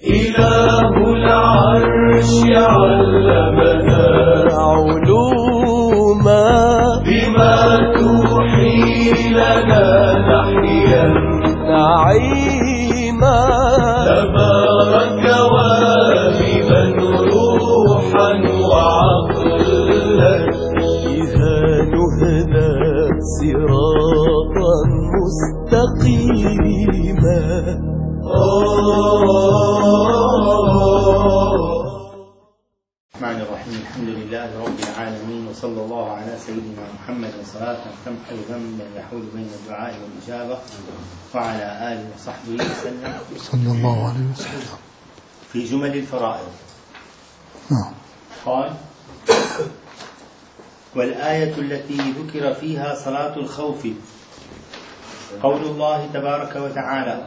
إله العرش علمنا علوما بما توحي لنا نحيا نعيما تبارك واهبا روحا وعقلا بها نهدى صراطا مستقيما. الرحمن الرحيم. الحمد لله رب العالمين، وصلى الله على سيدنا محمد صلاة تمحو ذنبا يحول بين الدعاء والإجابة، وعلى آله وصحبه وسلم صلى الله عليه وسلم. في جمل الفرائض قال: والآية التي ذكر فيها صلاة الخوف قول الله تبارك وتعالى: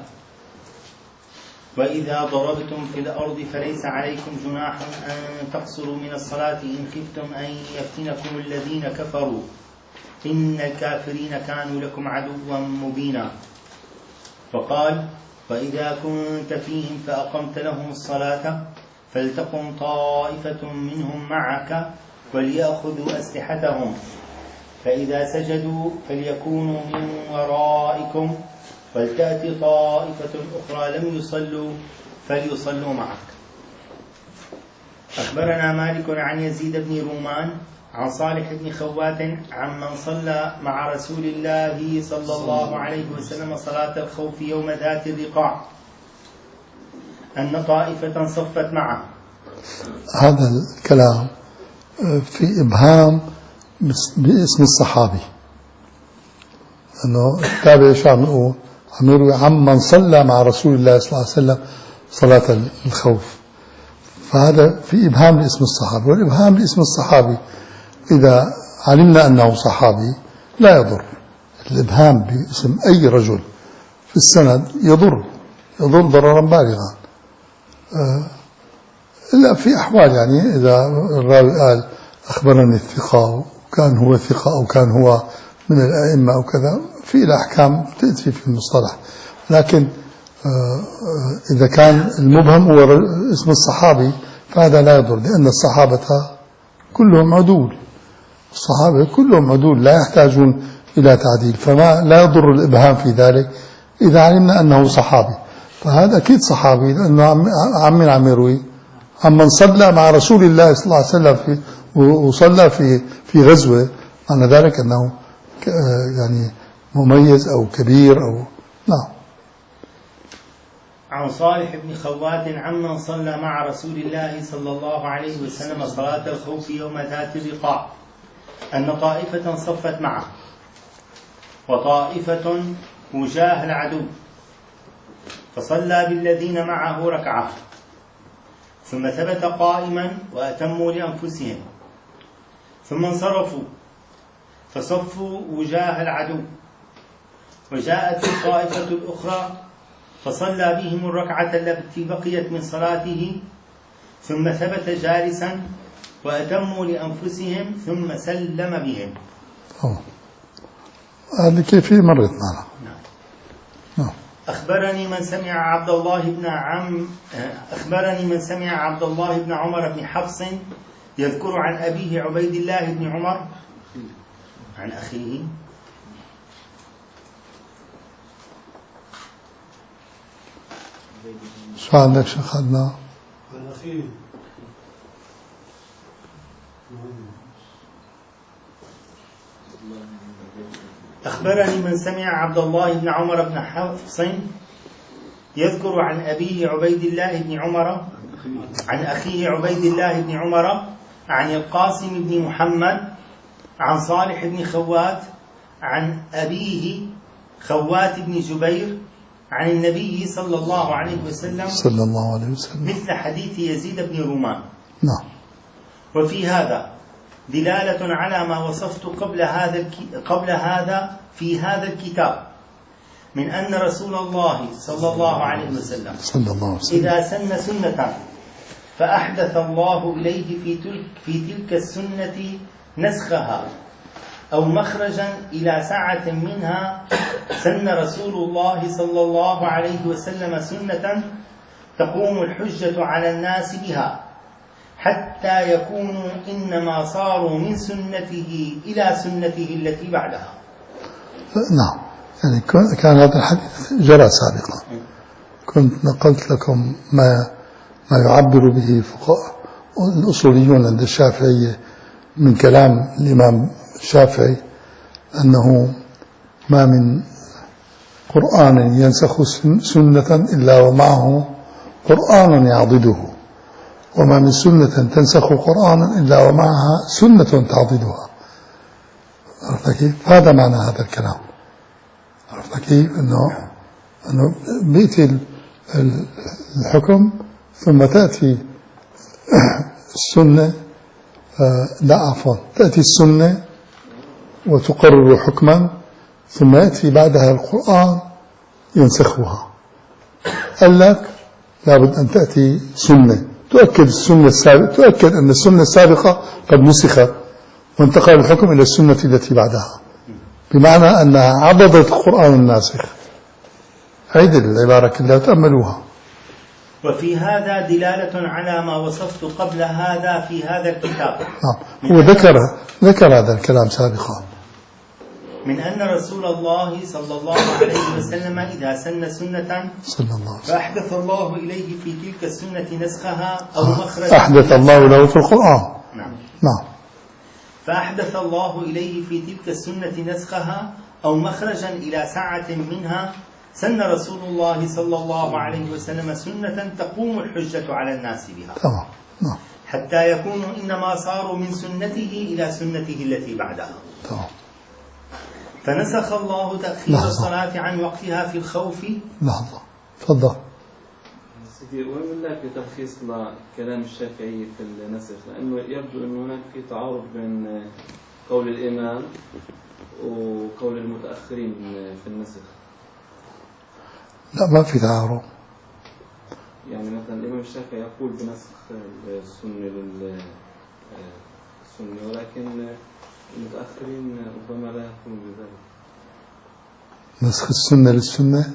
وإذا ضربتم في الأرض فليس عليكم جناح أن تقصروا من الصلاة إن خفتم أن يفتنكم الذين كفروا إن الكافرين كانوا لكم عدوا مبينا. وقال: وإذا كنت فيهم فأقمت لهم الصلاة فلتقم طائفة منهم معك وليأخذوا أسلحتهم فإذا سجدوا فليكونوا من ورائكم ولتأتي طائفة أخرى لم يصلوا فليصلوا معك. أخبرنا مالك عن يزيد بن رومان عن صالح بن خوات عمن صلى مع رسول الله صلى الله عليه وسلم صلاة الخوف يوم ذات الرقاع أن طائفة صفت معه. هذا الكلام في إبهام باسم الصحابي، أنه التابع شو عم يقول؟ عم يروي عمن صلى مع رسول الله صلى الله عليه وسلم صلاة الخوف، فهذا في إبهام لاسم الصحابي. والإبهام لاسم الصحابي إذا علمنا أنه صحابي لا يضر. الإبهام باسم أي رجل في السند يضر ضررا بالغا، إلا في أحوال، يعني إذا الراوي قال أخبرني الثقة وكان هو ثقة أو كان هو من الأئمة أو كذا، في الأحكام تأتي في المصطلح. لكن إذا كان المبهم هو اسم الصحابي فهذا لا يضر، لأن الصحابة كلهم عدول، الصحابة كلهم عدول لا يحتاجون إلى تعديل، فما لا يضر الإبهام في ذلك إذا علمنا أنه صحابي. فهذا أكيد صحابي، لأنه عم يروي عمن صلى مع رسول الله صلى الله عليه وسلم وصلى في غزوة، معنى ذلك أنه يعني مميز أو كبير أو نعم. عن صالح بن خوات عمن صلى مع رسول الله صلى الله عليه وسلم صلاة الخوف يوم ذات الرقاع أن طائفة صفت معه وطائفة وجاه العدو فصلى بالذين معه ركعة ثم ثبت قائما وأتموا لأنفسهم ثم انصرفوا فصفوا وجاه العدو وجاءت الطائفة الأخرى فصلى بهم الركعة التي بقيت من صلاته ثم ثبت جالسا وأتموا لأنفسهم ثم سلم بهم. هذه كيفية مرت معنا. نعم. أخبرني من سمع عبد الله بن عمر بن حفص يذكر عن أبيه عبيد الله بن عمر عن أخيه شو عندك شيخنا؟ عن أخيه أخبرني من سمع عبد الله بن عمر بن حفص يذكر عن أبيه عبيد الله بن عمر عن أخيه عبيد الله بن عمر عن القاسم بن محمد عن صالح بن خوات عن أبيه خوات بن جبير عن النبي صلى الله عليه وسلم مثل حديث يزيد بن رومان. نعم. وفي هذا دلالة على ما وصفت قبل هذا في هذا الكتاب من أن رسول الله صلى الله عليه وسلم إذا سن سنة فأحدث الله إليه في تلك السنة نسخها أو مخرجا إلى ساعة منها، سن رسول الله صلى الله عليه وسلم سنة تقوم الحجة على الناس بها حتى يكونوا إنما صاروا من سنته إلى سنته التي بعدها. نعم، يعني كان هذا الحديث جرى سابقا. كنت نقلت لكم ما يعبر به فقهاء الأصوليون عند الشافعية من كلام الإمام الشافعي أنه ما من قرآن ينسخ سنة إلا ومعه قرآن يعضده، وما من سنة تنسخ قرآنا إلا ومعها سنة تعضدها. عرفت كيف؟ هذا معنى هذا الكلام. عرفت كيف؟ أنه بيأتي الحكم ثم تأتي السنة، لا عفوا، تأتي السنة وتقرر حكما ثم يأتي بعدها القرآن ينسخها. قال لك لابد أن تأتي سنة تؤكد السنة السابقة، تؤكد أن السنة السابقة قد نسخت وانتقل الحكم إلى السنة التي بعدها، بمعنى أنها عضدت القرآن الناسخ. عيد العبارة كلها تأملوها. وفي هذا دلالة على ما وصفت قبل هذا في هذا الكتاب. هو ذكر هذا الكلام سابقا، من أن رسول الله صلى الله عليه وسلم إذا سن سنة فأحدث الله إليه في تلك السنة نسخها أو مخرجا. أحدث الله له في القرآن. نعم. فأحدث الله إليه في تلك السنة نسخها أو مخرجا إلى ساعة منها، سن رسول الله صلى الله عليه وسلم سنة تقوم الحجة على الناس بها. تمام. حتى يكونوا إنما صاروا من سنته إلى سنته التي بعدها. تمام. فنسخ الله تأخير الصلاة عن وقتها في الخوف. لحظة، تفضل. سيدي، وين لك تلخيص لكلام الشافعي في النسخ؟ لأنه يبدو أن هناك في تعارض بين قول الإمام وقول المتأخرين في النسخ. لا، ما في تعارض. يعني مثلا الإمام الشافعي يقول بنسخ السنة للسنة، ولكن المتأخرين ربما لا يقولون بذلك. نسخ السنة للسنة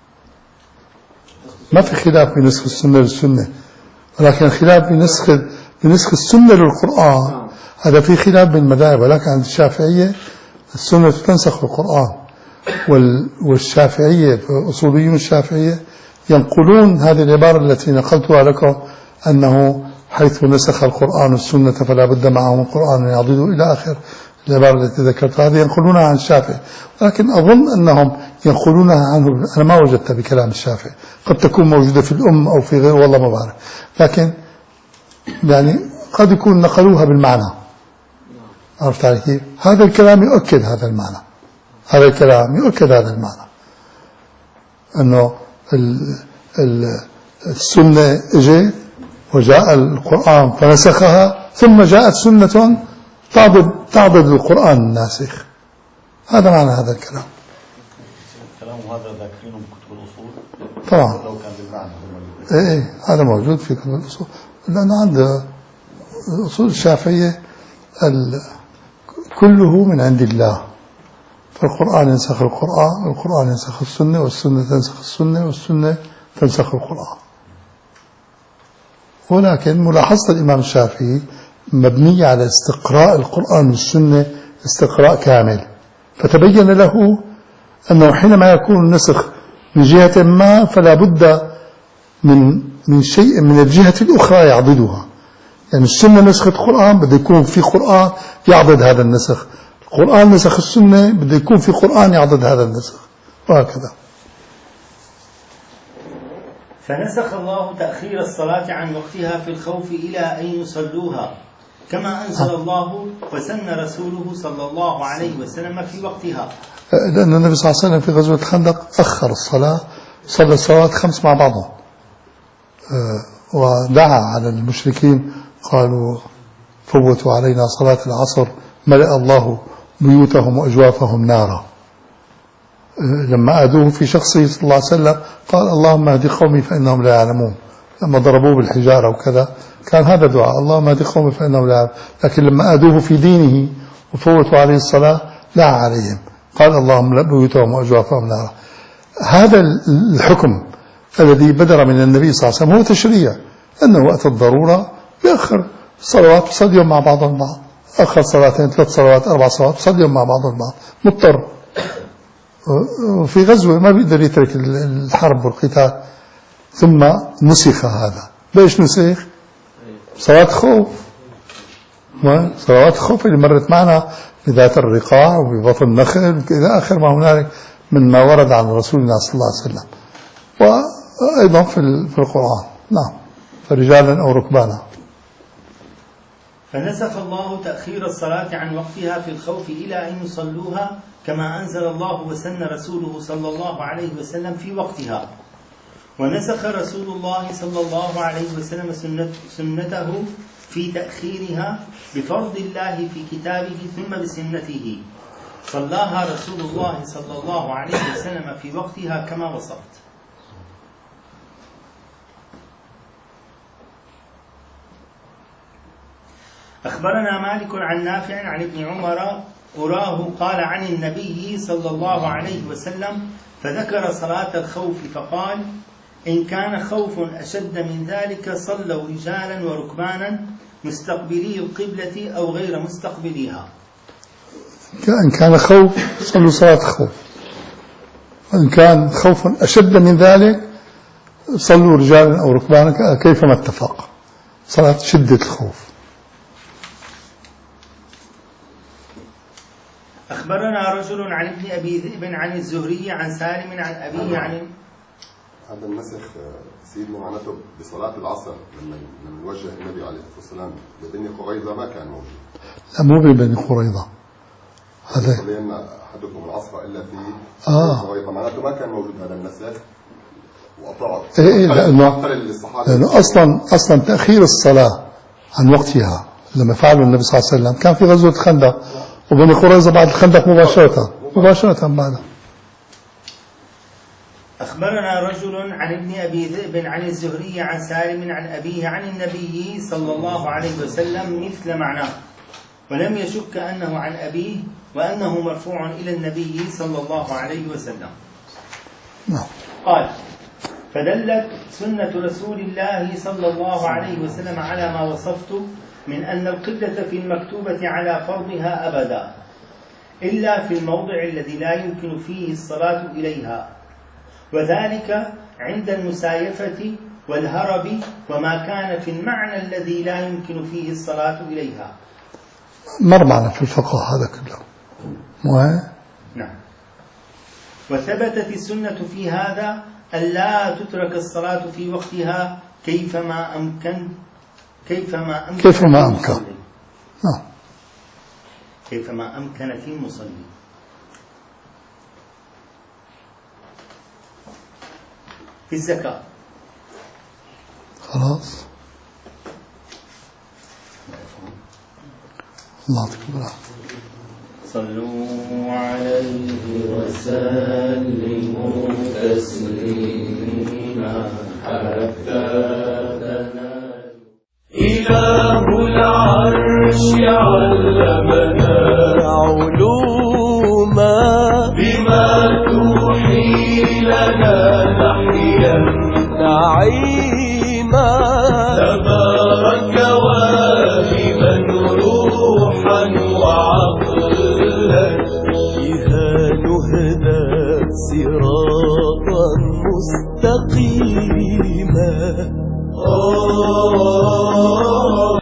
ما في خلاف في نسخ السنة للسنة، ولكن خلاف في نسخ السنة للقرآن. هذا في خلاف بين المذاهب، ولكن عند الشافعية السنة تنسخ القرآن، والشافعية أصوليون الشافعية ينقلون هذه العبارة التي نقلتها لكم، أنه حيث نسخ القرآن السنة فلا بد معه من قرآن يعضده إلى آخر العبارة التي ذكرتها. هذه ينقلونها عن الشافعي، ولكن أظن أنهم ينقلونها عنه. أنا ما وجدتها بكلام الشافعي، قد تكون موجودة في الأم أو في غير، والله ما بعرف، لكن يعني قد يكون نقلوها بالمعنى. عرفت علي كيف؟ هذا الكلام يؤكد هذا المعنى، هذا الكلام يؤكد هذا المعنى، أنه السنة اجت وجاء القرآن فنسخها، ثم جاءت سنة تعضد القرآن الناسخ. هذا معنى هذا الكلام. الكلام هذا ذاكرينه بكتب الأصول طبعا. لو كان بالمعنى. إيه، هذا موجود في كتب الأصول، لأن عند الأصول الشافعية كله من عند الله، فالقرآن ينسخ القرآن، والقرآن ينسخ السنة، والسنة تنسخ السنة، والسنة تنسخ القرآن. ولكن ملاحظة الإمام الشافعي مبنية على استقراء القرآن والسنة استقراء كامل، فتبين له أنه حينما يكون النسخ من جهة ما فلا بد من شيء من الجهة الأخرى يعضدها. يعني السنة نسخت القرآن، بده يكون في قرآن يعضد هذا النسخ، القرآن نسخ السنة، بده يكون في قرآن يعضد هذا النسخ، وهكذا. فنسخ الله تأخير الصلاة عن وقتها في الخوف إلى أن يصلوها، كما أنزل الله وسن رسوله صلى الله عليه وسلم في وقتها. لأن النبي صلى الله عليه وسلم في غزوة الخندق أخر الصلاة، صلى الصلوات 5 مع بعضهم، ودعا على المشركين، قالوا فوتوا علينا صلاة العصر ملأ الله بيوتهم وأجوافهم نارا. لما أدوه في شخصه صلى الله عليه وسلم قال اللهم اهد قومي فإنهم لا يعلمون. لما ضربوه بالحجارة وكذا كان هذا دعاء، اللهم اهد قومي فإنهم لا يعلمون. لكن لما أدوه في دينه وفوتوا عليه الصلاة دعا عليهم، قال اللهم ملأ بيوتهم وأجوافهم نارا. هذا الحكم الذي بدر من النبي صلى الله عليه وسلم هو تشريع، أنه وقت الضرورة بيأخر صلوات بصليهم مع بعض البعض، أخر صلاتين 3 صلوات 4 صلوات بصليهم مع بعض البعض، مضطر. وفي غزوة ما بيقدر يترك الحرب والقتال، ثم نسخ هذا. ليش نسخ؟ صلاة خوف، صلوات الخوف اللي مرت معنا بذات الرقاع وببطن النخل إلى آخر ما هنالك من ما ورد عن رسولنا صلى الله عليه وسلم، وأيضا في القرآن. نعم، فرجالا أو ركبانا. فنسخ الله تأخير الصلاة عن وقتها في الخوف إلى أن يصلوها كما أنزل الله وسن رسوله صلى الله عليه وسلم في وقتها. ونسخ رسول الله صلى الله عليه وسلم سنته في تأخيرها بفرض الله في كتابه ثم بسنته، صلاها رسول الله صلى الله عليه وسلم في وقتها كما وصفت. أخبرنا مالك عن نافع عن ابن عمر أراه قال عن النبي صلى الله عليه وسلم فذكر صلاة الخوف فقال: إن كان خوف أشد من ذلك صلوا رجالا وركبانا مستقبلي القبلة أو غير مستقبليها. إن كان خوف صلوا صلاة خوف، وإن كان خوف أشد من ذلك صلوا رجالا أو ركبانا كيفما اتفق، صلاة شدة الخوف. أخبرنا رجل عن ابن أبي ذئب عن الزهري عن سالم عن أبيه عن هذا النسخ سيدنا معناته بصلاة العصر لما وجه النبي عليه الصلاة والسلام لبني قريظة ما كان موجود. لا، مو ببني قريظة، هذا صلينا أحدكم العصر إلا في قريظة، معناته ما كان موجود هذا النسخ وأطاعوا. لأنه أصلا تأخير الصلاة عن وقتها لما فعله النبي صلى الله عليه وسلم كان في غزوة الخندق، وبني قريظة بعد الخندق مباشرة بعدها. أخبرنا رجل عن ابن أبي ذئب عن الزهري عن سالم عن أبيه عن النبي صلى الله عليه وسلم مثل معناه، ولم يشك أنه عن أبيه وأنه مرفوع إلى النبي صلى الله عليه وسلم. قال: فدلت سنة رسول الله صلى الله عليه وسلم على ما وصفت من أن القبلة في المكتوبة على فرضها أبدا، إلا في الموضع الذي لا يمكن فيه الصلاة إليها، وذلك عند المسايفة والهرب وما كان في المعنى الذي لا يمكن فيه الصلاة إليها. مر معنا في الفقه هذا كله. نعم. وثبتت السنة في هذا ألا تترك الصلاة في وقتها كيفما أمكن كيفما أمكن في المصلي. في الزكاة خلاص. الله أكبر. صلوا عليه وسلموا تسليما حتى تنال. إله العرش علمنا علوما بما توحي لنا نحيا نعيما، تبارك واهبا روحا وعقلا بها نهدى صراطا مستقيما.